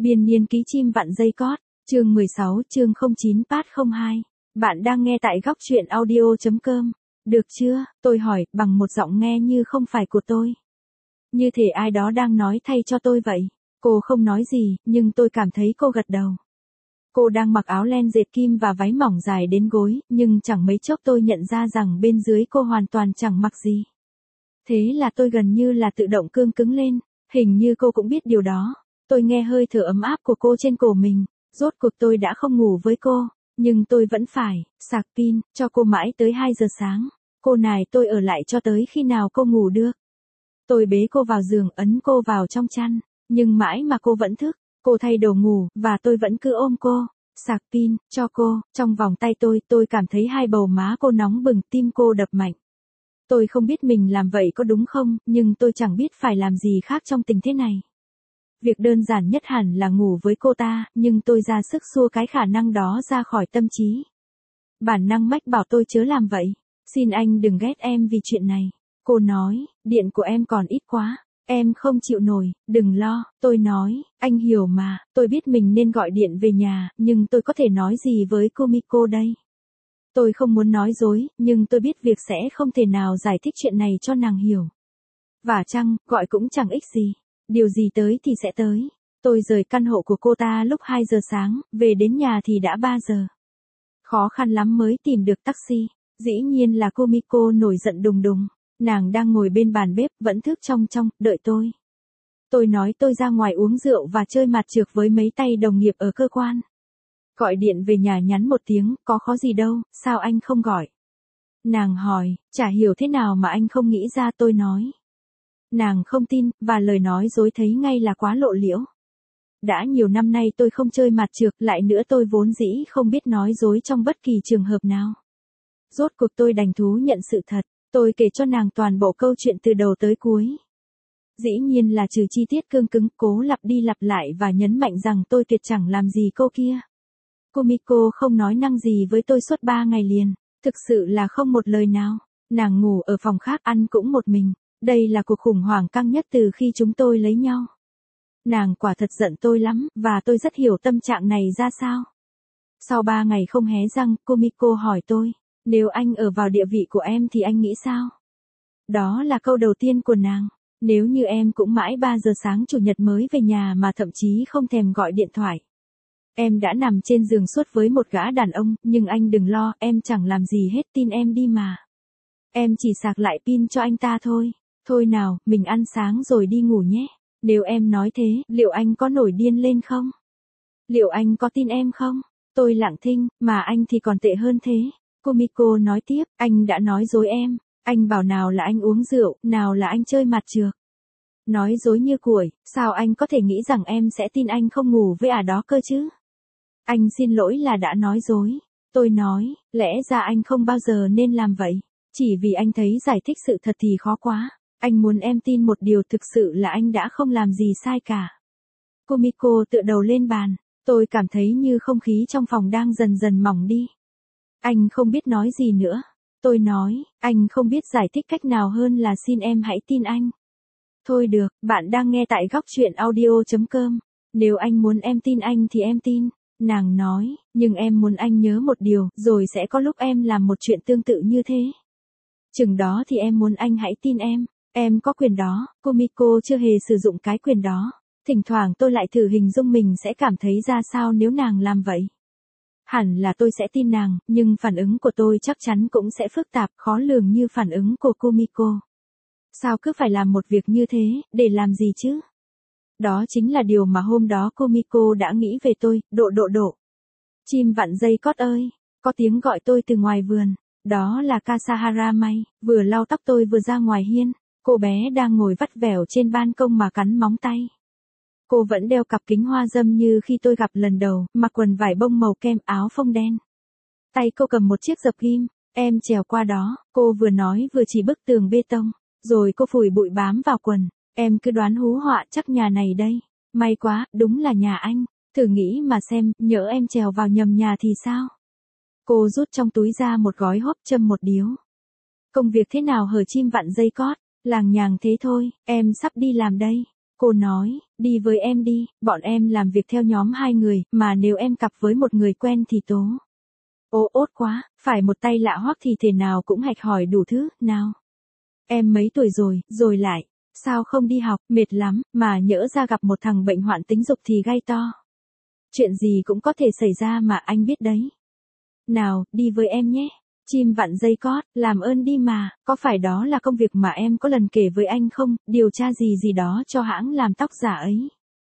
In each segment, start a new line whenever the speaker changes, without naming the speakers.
Biên niên ký chim vặn dây cót, chương 16, chương 09 Part 02. Bạn đang nghe tại góc truyện audio.com. Được chưa? Tôi hỏi, bằng một giọng nghe như không phải của tôi. Như thể ai đó đang nói thay cho tôi vậy. Cô không nói gì, nhưng tôi cảm thấy cô gật đầu. Cô đang mặc áo len dệt kim và váy mỏng dài đến gối, nhưng chẳng mấy chốc tôi nhận ra rằng bên dưới cô hoàn toàn chẳng mặc gì. Thế là tôi gần như là tự động cương cứng lên, hình như cô cũng biết điều đó. Tôi nghe hơi thở ấm áp của cô trên cổ mình, rốt cuộc tôi đã không ngủ với cô, nhưng tôi vẫn phải sạc pin cho cô mãi tới 2 giờ sáng. Cô nài tôi ở lại cho tới khi nào cô ngủ được. Tôi bế cô vào giường ấn cô vào trong chăn, nhưng mãi mà cô vẫn thức. Cô thay đồ ngủ, và tôi vẫn cứ ôm cô, sạc pin cho cô. Trong vòng tay tôi cảm thấy hai bầu má cô nóng bừng, tim cô đập mạnh. Tôi không biết mình làm vậy có đúng không, nhưng tôi chẳng biết phải làm gì khác trong tình thế này. Việc đơn giản nhất hẳn là ngủ với cô ta, nhưng tôi ra sức xua cái khả năng đó ra khỏi tâm trí. Bản năng mách bảo tôi chớ làm vậy. Xin anh đừng ghét em vì chuyện này. Cô nói, điện của em còn ít quá. Em không chịu nổi, đừng lo. Tôi nói, anh hiểu mà, tôi biết mình nên gọi điện về nhà, nhưng tôi có thể nói gì với Kumiko đây? Tôi không muốn nói dối, nhưng tôi biết việc sẽ không thể nào giải thích chuyện này cho nàng hiểu. Vả chăng, gọi cũng chẳng ích gì. Điều gì tới thì sẽ tới. Tôi rời căn hộ của cô ta lúc 2 giờ sáng, về đến nhà thì đã 3 giờ. Khó khăn lắm mới tìm được taxi. Dĩ nhiên là Kumiko nổi giận đùng đùng. Nàng đang ngồi bên bàn bếp, vẫn thức trong, đợi tôi. Tôi nói tôi ra ngoài uống rượu và chơi mặt trược với mấy tay đồng nghiệp ở cơ quan. Gọi điện về nhà nhắn một tiếng, có khó gì đâu, sao anh không gọi? Nàng hỏi, chả hiểu thế nào mà anh không nghĩ ra. Tôi nói. Nàng không tin, và lời nói dối thấy ngay là quá lộ liễu. Đã nhiều năm nay tôi không chơi mặt trược, lại nữa tôi vốn dĩ không biết nói dối trong bất kỳ trường hợp nào. Rốt cuộc tôi đành thú nhận sự thật, tôi kể cho nàng toàn bộ câu chuyện từ đầu tới cuối. Dĩ nhiên là trừ chi tiết cương cứng, cố lặp đi lặp lại và nhấn mạnh rằng tôi tuyệt chẳng làm gì cô kia. Kumiko không nói năng gì với tôi suốt 3 ngày liền, thực sự là không một lời nào. Nàng ngủ ở phòng khác, ăn cũng một mình. Đây là cuộc khủng hoảng căng nhất từ khi chúng tôi lấy nhau. Nàng quả thật giận tôi lắm, và tôi rất hiểu tâm trạng này ra sao. Sau 3 ngày không hé răng, Kumiko hỏi tôi, nếu anh ở vào địa vị của em thì anh nghĩ sao? Đó là câu đầu tiên của nàng. Nếu như em cũng mãi 3 giờ sáng chủ nhật mới về nhà mà thậm chí không thèm gọi điện thoại. Em đã nằm trên giường suốt với một gã đàn ông, nhưng anh đừng lo, em chẳng làm gì hết, tin em đi mà. Em chỉ sạc lại pin cho anh ta thôi. Thôi nào, mình ăn sáng rồi đi ngủ nhé. Nếu em nói thế, liệu anh có nổi điên lên không? Liệu anh có tin em không? Tôi lặng thinh, mà anh thì còn tệ hơn thế. Kumiko nói tiếp, anh đã nói dối em. Anh bảo nào là anh uống rượu, nào là anh chơi mặt trược. Nói dối như củi, sao anh có thể nghĩ rằng em sẽ tin anh không ngủ với đó cơ chứ? Anh xin lỗi là đã nói dối. Tôi nói, lẽ ra anh không bao giờ nên làm vậy. Chỉ vì anh thấy giải thích sự thật thì khó quá. Anh muốn em tin một điều, thực sự là anh đã không làm gì sai cả. Kumiko tựa đầu lên bàn. Tôi cảm thấy như không khí trong phòng đang dần dần mỏng đi. Anh không biết nói gì nữa. Tôi nói, anh không biết giải thích cách nào hơn là xin em hãy tin anh. Thôi được, bạn đang nghe tại góc truyện audio.com. Nếu anh muốn em tin anh thì em tin. Nàng nói, nhưng em muốn anh nhớ một điều, rồi sẽ có lúc em làm một chuyện tương tự như thế. Chừng đó thì em muốn anh hãy tin em. Em có quyền đó. Kumiko chưa hề sử dụng cái quyền đó. Thỉnh thoảng tôi lại thử hình dung mình sẽ cảm thấy ra sao nếu nàng làm vậy. Hẳn là tôi sẽ tin nàng, nhưng phản ứng của tôi chắc chắn cũng sẽ phức tạp, khó lường như phản ứng của Kumiko. Sao cứ phải làm một việc như thế, để làm gì chứ? Đó chính là điều mà hôm đó Kumiko đã nghĩ về tôi. Độ. Chim vặn dây cót ơi, có tiếng gọi tôi từ ngoài vườn. Đó là Kasahara Mai, vừa lau tóc tôi vừa ra ngoài hiên. Cô bé đang ngồi vắt vẻo trên ban công mà cắn móng tay. Cô vẫn đeo cặp kính hoa râm như khi tôi gặp lần đầu, mặc quần vải bông màu kem, áo phông đen. Tay cô cầm một chiếc dập ghim. Em trèo qua đó, cô vừa nói vừa chỉ bức tường bê tông. Rồi cô phủi bụi bám vào quần. Em cứ đoán hú họa, chắc nhà này đây. May quá, đúng là nhà anh. Thử nghĩ mà xem, nhỡ em trèo vào nhầm nhà thì sao? Cô rút trong túi ra một gói hốp, châm một điếu. Công việc thế nào hở chim vặn dây cót? Làng nhàng thế thôi, em sắp đi làm đây. Cô nói, đi với em đi, bọn em làm việc theo nhóm 2 người, mà nếu em cặp với một người quen thì tố. Ô ốt quá, phải một tay lạ hoắc thì thể nào cũng hạch hỏi đủ thứ, nào. Em mấy tuổi rồi lại, sao không đi học, mệt lắm, mà nhỡ ra gặp một thằng bệnh hoạn tính dục thì gay to. Chuyện gì cũng có thể xảy ra mà anh biết đấy. Nào, đi với em nhé. Chim vặn dây cót, làm ơn đi mà, có phải đó là công việc mà em có lần kể với anh không, điều tra gì đó cho hãng làm tóc giả ấy.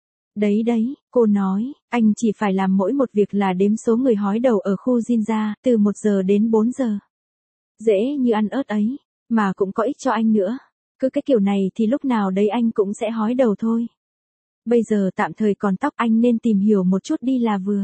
Đấy, cô nói, anh chỉ phải làm mỗi một việc là đếm số người hói đầu ở khu Jinja, từ 1 giờ đến 4 giờ. Dễ như ăn ớt ấy, mà cũng có ích cho anh nữa. Cứ cái kiểu này thì lúc nào đấy anh cũng sẽ hói đầu thôi. Bây giờ tạm thời còn tóc anh nên tìm hiểu một chút đi là vừa.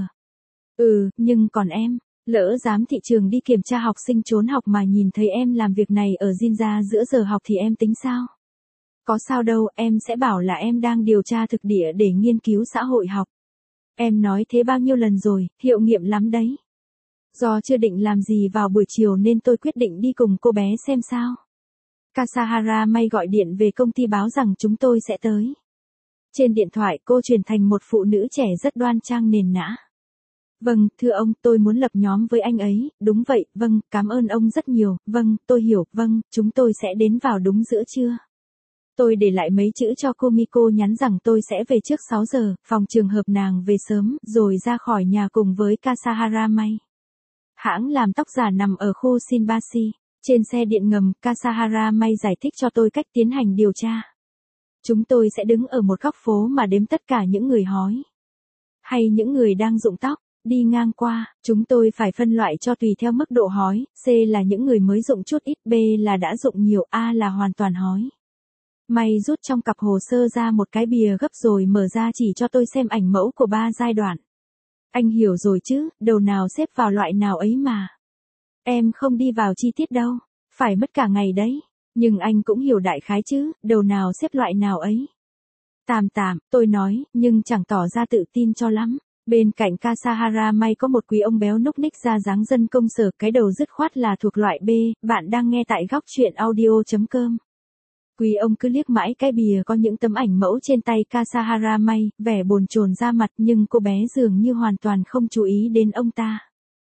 Nhưng còn em, lỡ giám thị trường đi kiểm tra học sinh trốn học mà nhìn thấy em làm việc này ở Jinja giữa giờ học thì em tính sao? Có sao đâu, em sẽ bảo là em đang điều tra thực địa để nghiên cứu xã hội học. Em nói thế bao nhiêu lần rồi, hiệu nghiệm lắm đấy. Do chưa định làm gì vào buổi chiều nên tôi quyết định đi cùng cô bé xem sao. Kasahara May gọi điện về công ty báo rằng chúng tôi sẽ tới. Trên điện thoại cô chuyển thành một phụ nữ trẻ rất đoan trang nền nã. Vâng, thưa ông, tôi muốn lập nhóm với anh ấy, đúng vậy, vâng, cảm ơn ông rất nhiều, vâng, tôi hiểu, vâng, chúng tôi sẽ đến vào đúng giữa trưa. Tôi để lại mấy chữ cho Kumiko nhắn rằng tôi sẽ về trước 6 giờ, phòng trường hợp nàng về sớm, rồi ra khỏi nhà cùng với Kasahara May. Hãng làm tóc giả nằm ở khu Shinbashi. Trên xe điện ngầm, Kasahara May giải thích cho tôi cách tiến hành điều tra. Chúng tôi sẽ đứng ở một góc phố mà đếm tất cả những người hói. Hay những người đang rụng tóc, đi ngang qua, chúng tôi phải phân loại cho tùy theo mức độ hói, C là những người mới rụng chút ít, B là đã rụng nhiều, A là hoàn toàn hói. May rút trong cặp hồ sơ ra một cái bìa gấp rồi mở ra chỉ cho tôi xem ảnh mẫu của 3 giai đoạn. Anh hiểu rồi chứ, đầu nào xếp vào loại nào ấy mà. Em không đi vào chi tiết đâu, phải mất cả ngày đấy, nhưng anh cũng hiểu đại khái chứ, đầu nào xếp loại nào ấy. Tạm, tôi nói, nhưng chẳng tỏ ra tự tin cho lắm. Bên cạnh Kasahara May có một quý ông béo núc ních ra dáng dân công sở, cái đầu dứt khoát là thuộc loại B, bạn đang nghe tại góc truyện audio.com. Quý ông cứ liếc mãi cái bìa có những tấm ảnh mẫu trên tay Kasahara May, vẻ bồn chồn ra mặt nhưng cô bé dường như hoàn toàn không chú ý đến ông ta.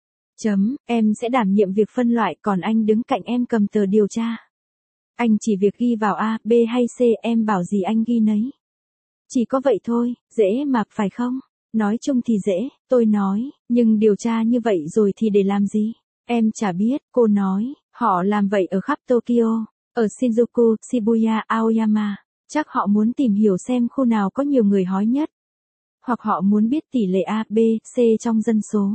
Em sẽ đảm nhiệm việc phân loại còn anh đứng cạnh em cầm tờ điều tra. Anh chỉ việc ghi vào A, B hay C em bảo gì anh ghi nấy. Chỉ có vậy thôi, dễ mà, phải không? Nói chung thì dễ, tôi nói, nhưng điều tra như vậy rồi thì để làm gì? Em chả biết, cô nói, họ làm vậy ở khắp Tokyo, ở Shinjuku, Shibuya, Aoyama. Chắc họ muốn tìm hiểu xem khu nào có nhiều người hói nhất. Hoặc họ muốn biết tỷ lệ A, B, C trong dân số.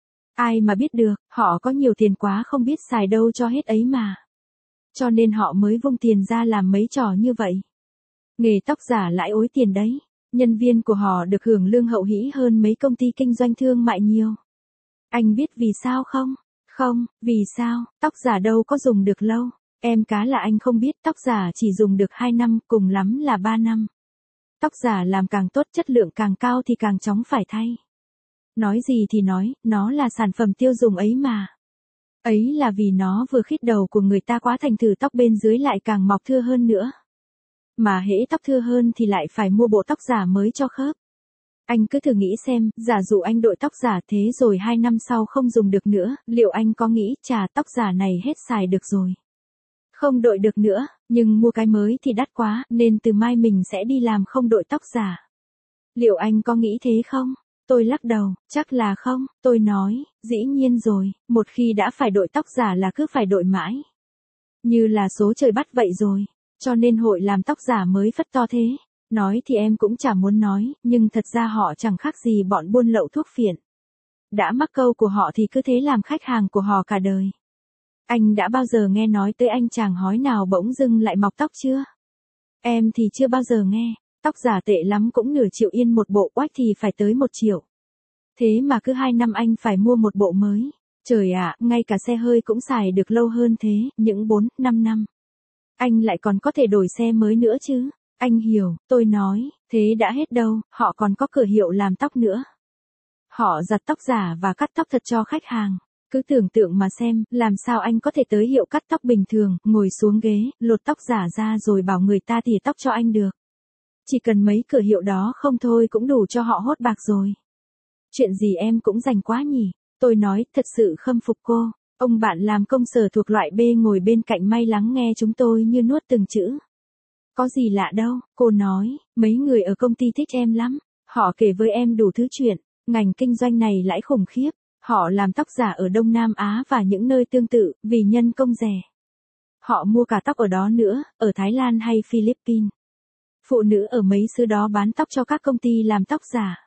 Ai mà biết được, họ có nhiều tiền quá không biết xài đâu cho hết ấy mà. Cho nên họ mới vung tiền ra làm mấy trò như vậy. Nghề tóc giả lãi ối tiền đấy. Nhân viên của họ được hưởng lương hậu hĩ hơn mấy công ty kinh doanh thương mại nhiều. Anh biết vì sao không? Không, vì sao, tóc giả đâu có dùng được lâu. Em cá là anh không biết, tóc giả chỉ dùng được 2 năm, cùng lắm là 3 năm. Tóc giả làm càng tốt, chất lượng càng cao thì càng chóng phải thay. Nói gì thì nói, nó là sản phẩm tiêu dùng ấy mà. Ấy là vì nó vừa khít đầu của người ta quá thành thử tóc bên dưới lại càng mọc thưa hơn nữa. Mà hễ tóc thưa hơn thì lại phải mua bộ tóc giả mới cho khớp. Anh cứ thử nghĩ xem, giả dụ anh đội tóc giả thế rồi 2 năm sau không dùng được nữa, liệu anh có nghĩ chà tóc giả này hết xài được rồi. Không đội được nữa, nhưng mua cái mới thì đắt quá, nên từ mai mình sẽ đi làm không đội tóc giả. Liệu anh có nghĩ thế không? Tôi lắc đầu, chắc là không, tôi nói, dĩ nhiên rồi, một khi đã phải đội tóc giả là cứ phải đội mãi. Như là số trời bắt vậy rồi, cho nên hội làm tóc giả mới phất to thế. Nói thì em cũng chả muốn nói, nhưng thật ra họ chẳng khác gì bọn buôn lậu thuốc phiện. Đã mắc câu của họ thì cứ thế làm khách hàng của họ cả đời. Anh đã bao giờ nghe nói tới anh chàng hói nào bỗng dưng lại mọc tóc chưa? Em thì chưa bao giờ nghe, tóc giả tệ lắm cũng nửa triệu yên một bộ, oách thì phải tới 1 triệu. Thế mà cứ 2 năm anh phải mua một bộ mới. Trời ạ, ngay cả xe hơi cũng xài được lâu hơn thế, những 4, 5 năm. Anh lại còn có thể đổi xe mới nữa chứ. Anh hiểu, tôi nói, thế đã hết đâu, họ còn có cửa hiệu làm tóc nữa. Họ giặt tóc giả và cắt tóc thật cho khách hàng. Cứ tưởng tượng mà xem, làm sao anh có thể tới hiệu cắt tóc bình thường, ngồi xuống ghế, lột tóc giả ra rồi bảo người ta tỉa tóc cho anh được. Chỉ cần mấy cửa hiệu đó không thôi cũng đủ cho họ hốt bạc rồi. Chuyện gì em cũng rành quá nhỉ? Tôi nói, thật sự khâm phục cô. Ông bạn làm công sở thuộc loại B ngồi bên cạnh may lắng nghe chúng tôi như nuốt từng chữ. Có gì lạ đâu, cô nói, mấy người ở công ty thích em lắm. Họ kể với em đủ thứ chuyện, ngành kinh doanh này lãi khủng khiếp. Họ làm tóc giả ở Đông Nam Á và những nơi tương tự, vì nhân công rẻ. Họ mua cả tóc ở đó nữa, ở Thái Lan hay Philippines. Phụ nữ ở mấy xứ đó bán tóc cho các công ty làm tóc giả.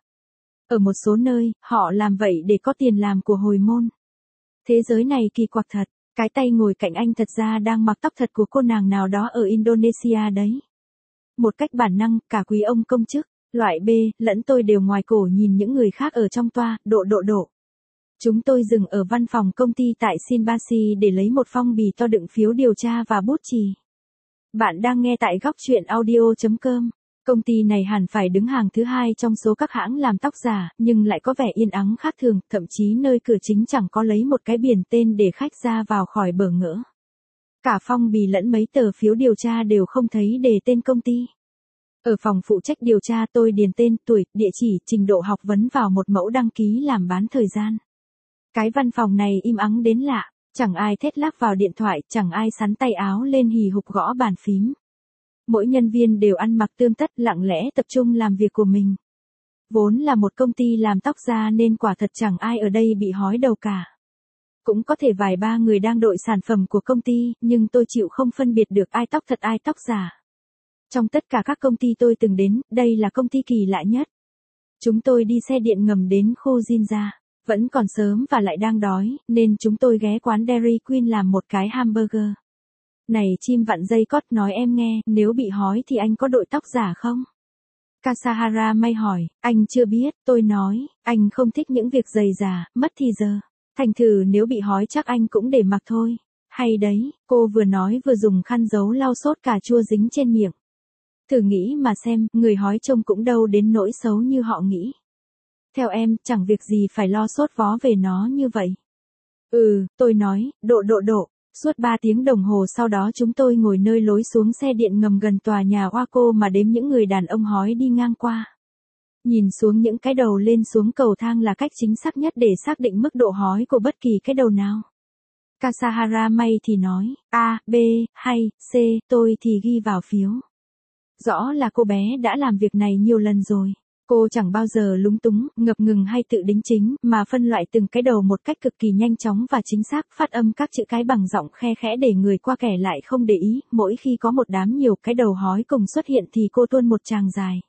Ở một số nơi, họ làm vậy để có tiền làm của hồi môn. Thế giới này kỳ quặc thật, cái tay ngồi cạnh anh thật ra đang mặc tóc thật của cô nàng nào đó ở Indonesia đấy. Một cách bản năng, cả quý ông công chức, loại B, lẫn tôi đều ngoài cổ nhìn những người khác ở trong toa, độ. Chúng tôi dừng ở văn phòng công ty tại Sinbasi để lấy một phong bì to đựng phiếu điều tra và bút chì. Bạn đang nghe tại góc chuyện audio.com. Công ty này hẳn phải đứng hàng thứ 2 trong số các hãng làm tóc giả, nhưng lại có vẻ yên ắng khác thường, thậm chí nơi cửa chính chẳng có lấy một cái biển tên để khách ra vào khỏi bỡ ngỡ. Cả phong bì lẫn mấy tờ phiếu điều tra đều không thấy đề tên công ty. Ở phòng phụ trách điều tra tôi điền tên, tuổi, địa chỉ, trình độ học vấn vào một mẫu đăng ký làm bán thời gian. Cái văn phòng này im ắng đến lạ, chẳng ai thét lác vào điện thoại, chẳng ai sắn tay áo lên hì hục gõ bàn phím. Mỗi nhân viên đều ăn mặc tươm tất, lặng lẽ tập trung làm việc của mình. Vốn là một công ty làm tóc da nên quả thật chẳng ai ở đây bị hói đầu cả. Cũng có thể vài ba người đang đội sản phẩm của công ty, nhưng tôi chịu không phân biệt được ai tóc thật ai tóc giả. Trong tất cả các công ty tôi từng đến, đây là công ty kỳ lạ nhất. Chúng tôi đi xe điện ngầm đến khu Jinja. Vẫn còn sớm và lại đang đói, nên chúng tôi ghé quán Dairy Queen làm một cái hamburger. Này chim vặn dây cót, nói em nghe, nếu bị hói thì anh có đội tóc giả không? Kasahara May hỏi, anh chưa biết, tôi nói, anh không thích những việc dày dà, mất thì giờ. Thành thử nếu bị hói chắc anh cũng để mặc thôi. Hay đấy, cô vừa nói vừa dùng khăn giấu lau sốt cà chua dính trên miệng. Thử nghĩ mà xem, người hói trông cũng đâu đến nỗi xấu như họ nghĩ. Theo em, chẳng việc gì phải lo sốt vó về nó như vậy. Tôi nói, độ. Suốt 3 tiếng đồng hồ sau đó chúng tôi ngồi nơi lối xuống xe điện ngầm gần tòa nhà Waco mà đếm những người đàn ông hói đi ngang qua. Nhìn xuống những cái đầu lên xuống cầu thang là cách chính xác nhất để xác định mức độ hói của bất kỳ cái đầu nào. Kasahara May thì nói, A, B, hay C, tôi thì ghi vào phiếu. Rõ là cô bé đã làm việc này nhiều lần rồi. Cô chẳng bao giờ lúng túng, ngập ngừng hay tự đính chính, mà phân loại từng cái đầu một cách cực kỳ nhanh chóng và chính xác, phát âm các chữ cái bằng giọng khe khẽ để người qua kẻ lại không để ý. Mỗi khi có một đám nhiều cái đầu hói cùng xuất hiện thì cô tuôn một tràng dài.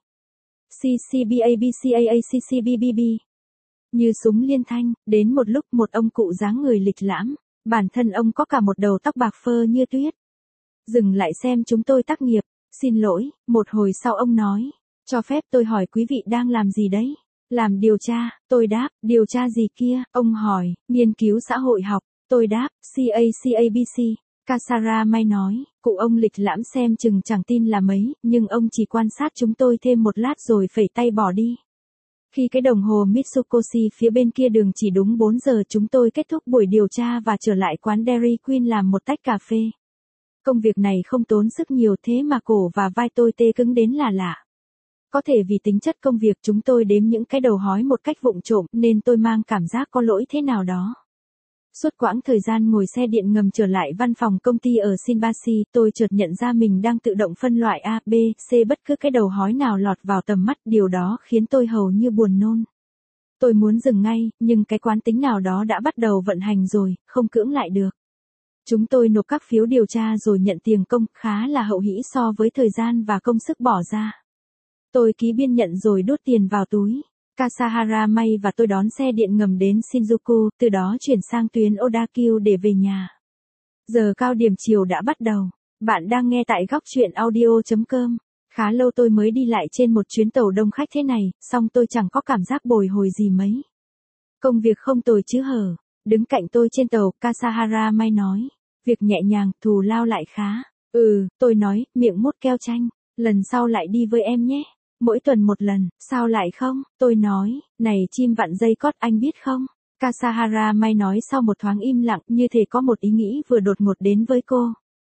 CCBABCAACCBBB. Như súng liên thanh, đến một lúc một ông cụ dáng người lịch lãm, bản thân ông có cả một đầu tóc bạc phơ như tuyết. Dừng lại xem chúng tôi tác nghiệp, xin lỗi, một hồi sau ông nói. Cho phép tôi hỏi quý vị đang làm gì đấy? Làm điều tra, tôi đáp, điều tra gì kia? Ông hỏi, nghiên cứu xã hội học, tôi đáp, CACABC. Kasahara May nói, cụ ông lịch lãm xem chừng chẳng tin là mấy, nhưng ông chỉ quan sát chúng tôi thêm một lát rồi phẩy tay bỏ đi. Khi cái đồng hồ Mitsukoshi phía bên kia đường chỉ đúng 4 giờ chúng tôi kết thúc buổi điều tra và trở lại quán Dairy Queen làm một tách cà phê. Công việc này không tốn sức nhiều thế mà cổ và vai tôi tê cứng đến là lạ. Có thể vì tính chất công việc chúng tôi đếm những cái đầu hói một cách vụng trộm nên tôi mang cảm giác có lỗi thế nào đó. Suốt quãng thời gian ngồi xe điện ngầm trở lại văn phòng công ty ở Sinbasi, tôi chợt nhận ra mình đang tự động phân loại A, B, C bất cứ cái đầu hói nào lọt vào tầm mắt, điều đó khiến tôi hầu như buồn nôn. Tôi muốn dừng ngay, nhưng cái quán tính nào đó đã bắt đầu vận hành rồi, không cưỡng lại được. Chúng tôi nộp các phiếu điều tra rồi nhận tiền công, khá là hậu hĩ so với thời gian và công sức bỏ ra. Tôi ký biên nhận rồi đút tiền vào túi. Kasahara May và tôi đón xe điện ngầm đến Shinjuku, từ đó chuyển sang tuyến Odakyu để về nhà. Giờ cao điểm chiều đã bắt đầu. Bạn đang nghe tại góc chuyện audio.com. Khá lâu tôi mới đi lại trên một chuyến tàu đông khách thế này, song tôi chẳng có cảm giác bồi hồi gì mấy. Công việc không tồi chứ hở. Đứng cạnh tôi trên tàu, Kasahara May nói. Việc nhẹ nhàng, thù lao lại khá. Tôi nói, miệng mút keo chanh. Lần sau lại đi với em nhé. Mỗi tuần một lần, sao lại không? Tôi nói, này chim vặn dây cót, anh biết không? Kasahara May nói sau một thoáng im lặng, như thể có một ý nghĩ vừa đột ngột đến với cô.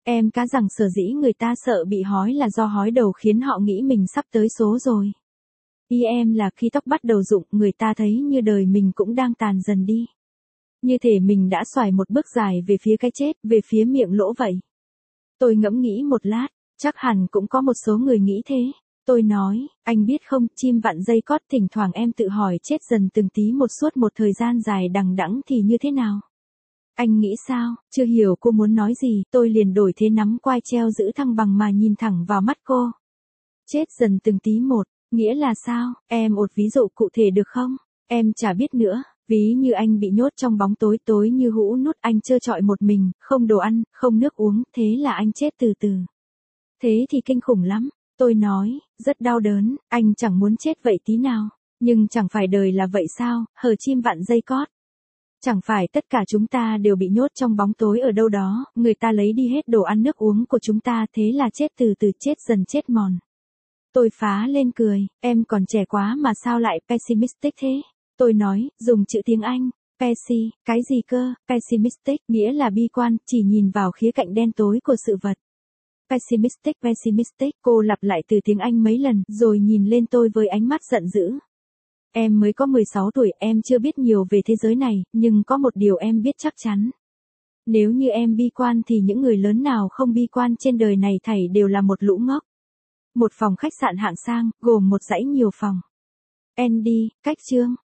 Em cá rằng sở dĩ người ta sợ bị hói là do hói đầu khiến họ nghĩ mình sắp tới số rồi. Ý em là khi tóc bắt đầu rụng, người ta thấy như đời mình cũng đang tàn dần đi. Như thể mình đã xoài một bước dài về phía cái chết, về phía miệng lỗ vậy. Tôi ngẫm nghĩ một lát, chắc hẳn cũng có một số người nghĩ thế. Tôi nói, anh biết không, chim vặn dây cót thỉnh thoảng em tự hỏi chết dần từng tí một suốt một thời gian dài đằng đẵng thì như thế nào? Anh nghĩ sao? Chưa hiểu cô muốn nói gì, tôi liền đổi thế nắm quai treo giữ thăng bằng mà nhìn thẳng vào mắt cô. Chết dần từng tí một, nghĩa là sao? Em một ví dụ cụ thể được không? Em chả biết nữa, ví như anh bị nhốt trong bóng tối, tối như hũ nút, anh trơ trọi một mình, không đồ ăn, không nước uống, thế là anh chết từ từ. Thế thì kinh khủng lắm. Tôi nói, rất đau đớn, anh chẳng muốn chết vậy tí nào. Nhưng chẳng phải đời là vậy sao, hờ chim vặn dây cót. Chẳng phải tất cả chúng ta đều bị nhốt trong bóng tối ở đâu đó, người ta lấy đi hết đồ ăn nước uống của chúng ta, thế là chết từ từ, chết dần chết mòn. Tôi phá lên cười, em còn trẻ quá mà sao lại pessimistic thế? Tôi nói, dùng chữ tiếng Anh, pessi, cái gì cơ? Pessimistic nghĩa là bi quan, chỉ nhìn vào khía cạnh đen tối của sự vật. Pessimistic, cô lặp lại từ tiếng Anh mấy lần, rồi nhìn lên tôi với ánh mắt giận dữ. Em mới có 16 tuổi, em chưa biết nhiều về thế giới này, nhưng có một điều em biết chắc chắn. Nếu như em bi quan thì những người lớn nào không bi quan trên đời này thảy đều là một lũ ngốc. Một phòng khách sạn hạng sang, gồm một dãy nhiều phòng. Andy, cách chương.